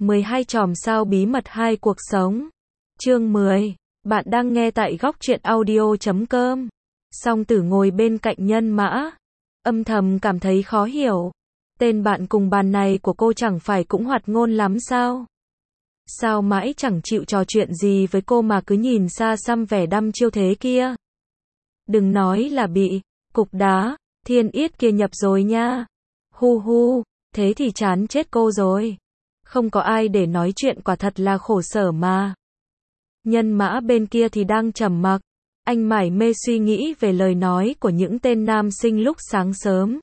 12 chòm sao bí mật 2 cuộc sống. Chương 10. Bạn đang nghe tại góc truyện audio.com. Song Tử ngồi bên cạnh Nhân Mã, âm thầm cảm thấy khó hiểu. Tên bạn cùng bàn này của cô chẳng phải cũng hoạt ngôn lắm sao? Sao mãi chẳng chịu trò chuyện gì với cô mà cứ nhìn xa xăm vẻ đăm chiêu thế kia? Đừng nói là bị cục đá thiên yết kia nhập rồi nha. Hu hu, thế thì chán chết cô rồi. Không có ai để nói chuyện, quả thật là khổ sở mà. Nhân Mã bên kia thì đang trầm mặc. Anh mải mê suy nghĩ về lời nói của những tên nam sinh lúc sáng sớm.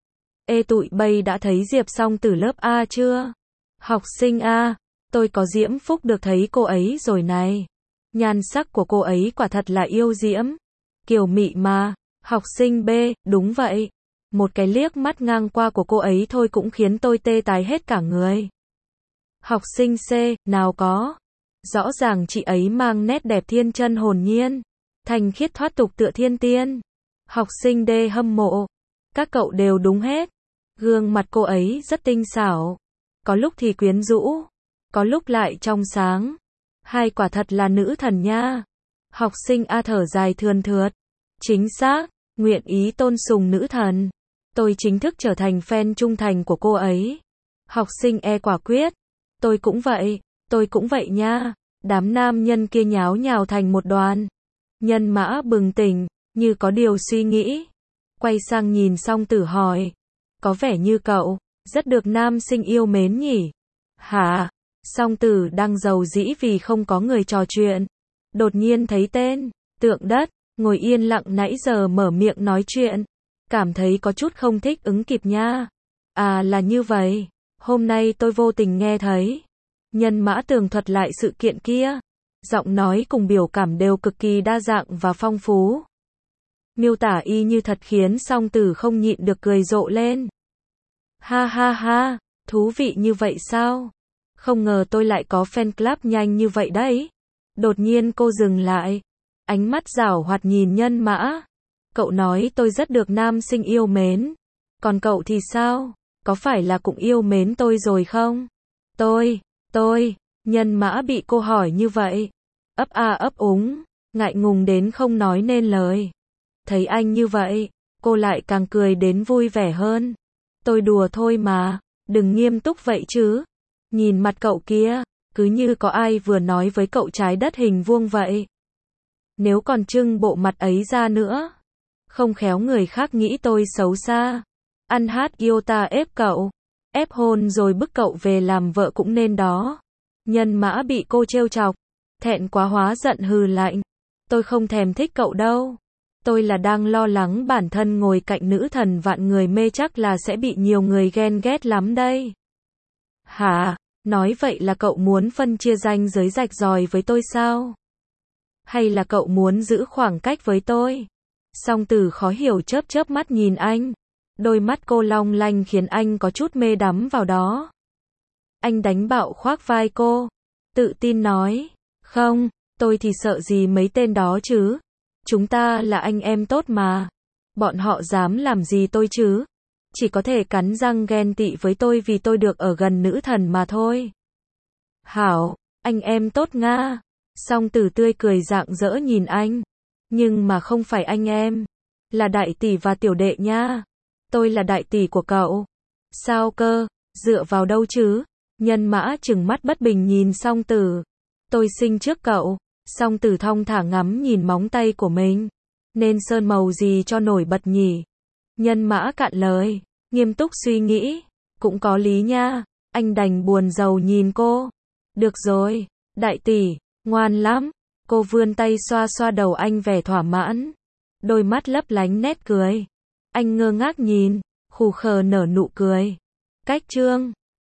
Ê tụi bay đã thấy Diệp Song Tử lớp A chưa? Học sinh A, tôi có diễm phúc được thấy cô ấy rồi này. Nhan sắc của cô ấy quả thật là yêu diễm. Kiều mị mà. Học sinh B, đúng vậy. Một cái liếc mắt ngang qua của cô ấy thôi cũng khiến tôi tê tái hết cả người. Học sinh C, nào có. Rõ ràng chị ấy mang nét đẹp thiên chân hồn nhiên, thanh khiết thoát tục tựa thiên tiên. Học sinh D hâm mộ. Các cậu đều đúng hết. Gương mặt cô ấy rất tinh xảo. Có lúc thì quyến rũ, có lúc lại trong sáng. Hai quả thật là nữ thần nha. Học sinh A thở dài thườn thượt. Chính xác, nguyện ý tôn sùng nữ thần. Tôi chính thức trở thành fan trung thành của cô ấy. Học sinh E quả quyết. Tôi cũng vậy nha. Đám nam nhân kia nháo nhào thành một đoàn. Nhân Mã bừng tỉnh, như có điều suy nghĩ. Quay sang nhìn Song Tử hỏi. Có vẻ như cậu rất được nam sinh yêu mến nhỉ? Hả? Song Tử đang rầu rĩ vì không có người trò chuyện. Đột nhiên thấy tên Tượng Đất ngồi yên lặng nãy giờ mở miệng nói chuyện. Cảm thấy có chút không thích ứng kịp nha. À là như vậy. Hôm nay tôi vô tình nghe thấy Nhân Mã tường thuật lại sự kiện kia. Giọng nói cùng biểu cảm đều cực kỳ đa dạng và phong phú. Miêu tả y như thật khiến Song Tử không nhịn được cười rộ lên. Ha ha ha, thú vị như vậy sao? Không ngờ tôi lại có fan club nhanh như vậy đấy. Đột nhiên cô dừng lại. Ánh mắt giảo hoạt nhìn Nhân Mã. Cậu nói tôi rất được nam sinh yêu mến. Còn cậu thì sao? Có phải là cũng yêu mến tôi rồi không? Tôi, Nhân Mã bị cô hỏi như vậy. Ấp a ấp úng, ngại ngùng đến không nói nên lời. Thấy anh như vậy, cô lại càng cười đến vui vẻ hơn. Tôi đùa thôi mà, đừng nghiêm túc vậy chứ. Nhìn mặt cậu kia, cứ như có ai vừa nói với cậu trái đất hình vuông vậy. Nếu còn trưng bộ mặt ấy ra nữa, không khéo người khác nghĩ tôi xấu xa. Ăn hát yêu ta ép cậu, ép hôn rồi bức cậu về làm vợ cũng nên đó. Nhân Mã bị cô trêu chọc, thẹn quá hóa giận hừ lạnh. Tôi không thèm thích cậu đâu. Tôi là đang lo lắng bản thân ngồi cạnh nữ thần vạn người mê chắc là sẽ bị nhiều người ghen ghét lắm đây. Hả? Nói vậy là cậu muốn phân chia ranh giới rạch ròi với tôi sao? Hay là cậu muốn giữ khoảng cách với tôi? Song Tử khó hiểu chớp mắt nhìn anh. Đôi mắt cô long lanh khiến anh có chút mê đắm vào đó. Anh đánh bạo khoác vai cô, tự tin nói. Không, tôi thì sợ gì mấy tên đó chứ. Chúng ta là anh em tốt mà. Bọn họ dám làm gì tôi chứ? Chỉ có thể cắn răng ghen tị với tôi vì tôi được ở gần nữ thần mà thôi. Hảo, anh em tốt nga. Song Tử tươi cười rạng rỡ nhìn anh. Nhưng mà không phải anh em. Là đại tỷ và tiểu đệ nha. Tôi là đại tỷ của cậu. Sao cơ? Dựa vào đâu chứ? Nhân Mã trừng mắt bất bình nhìn Song Tử. Tôi sinh trước cậu. Song Tử thong thả ngắm nhìn móng tay của mình. Nên sơn màu gì cho nổi bật nhỉ? Nhân Mã cạn lời, nghiêm túc suy nghĩ. Cũng có lý nha. Anh đành buồn rầu nhìn cô. Được rồi, đại tỷ, ngoan lắm. Cô vươn tay xoa xoa đầu anh vẻ thỏa mãn. Đôi mắt lấp lánh nét cười. Anh ngơ ngác nhìn, khù khờ nở nụ cười. Cách chương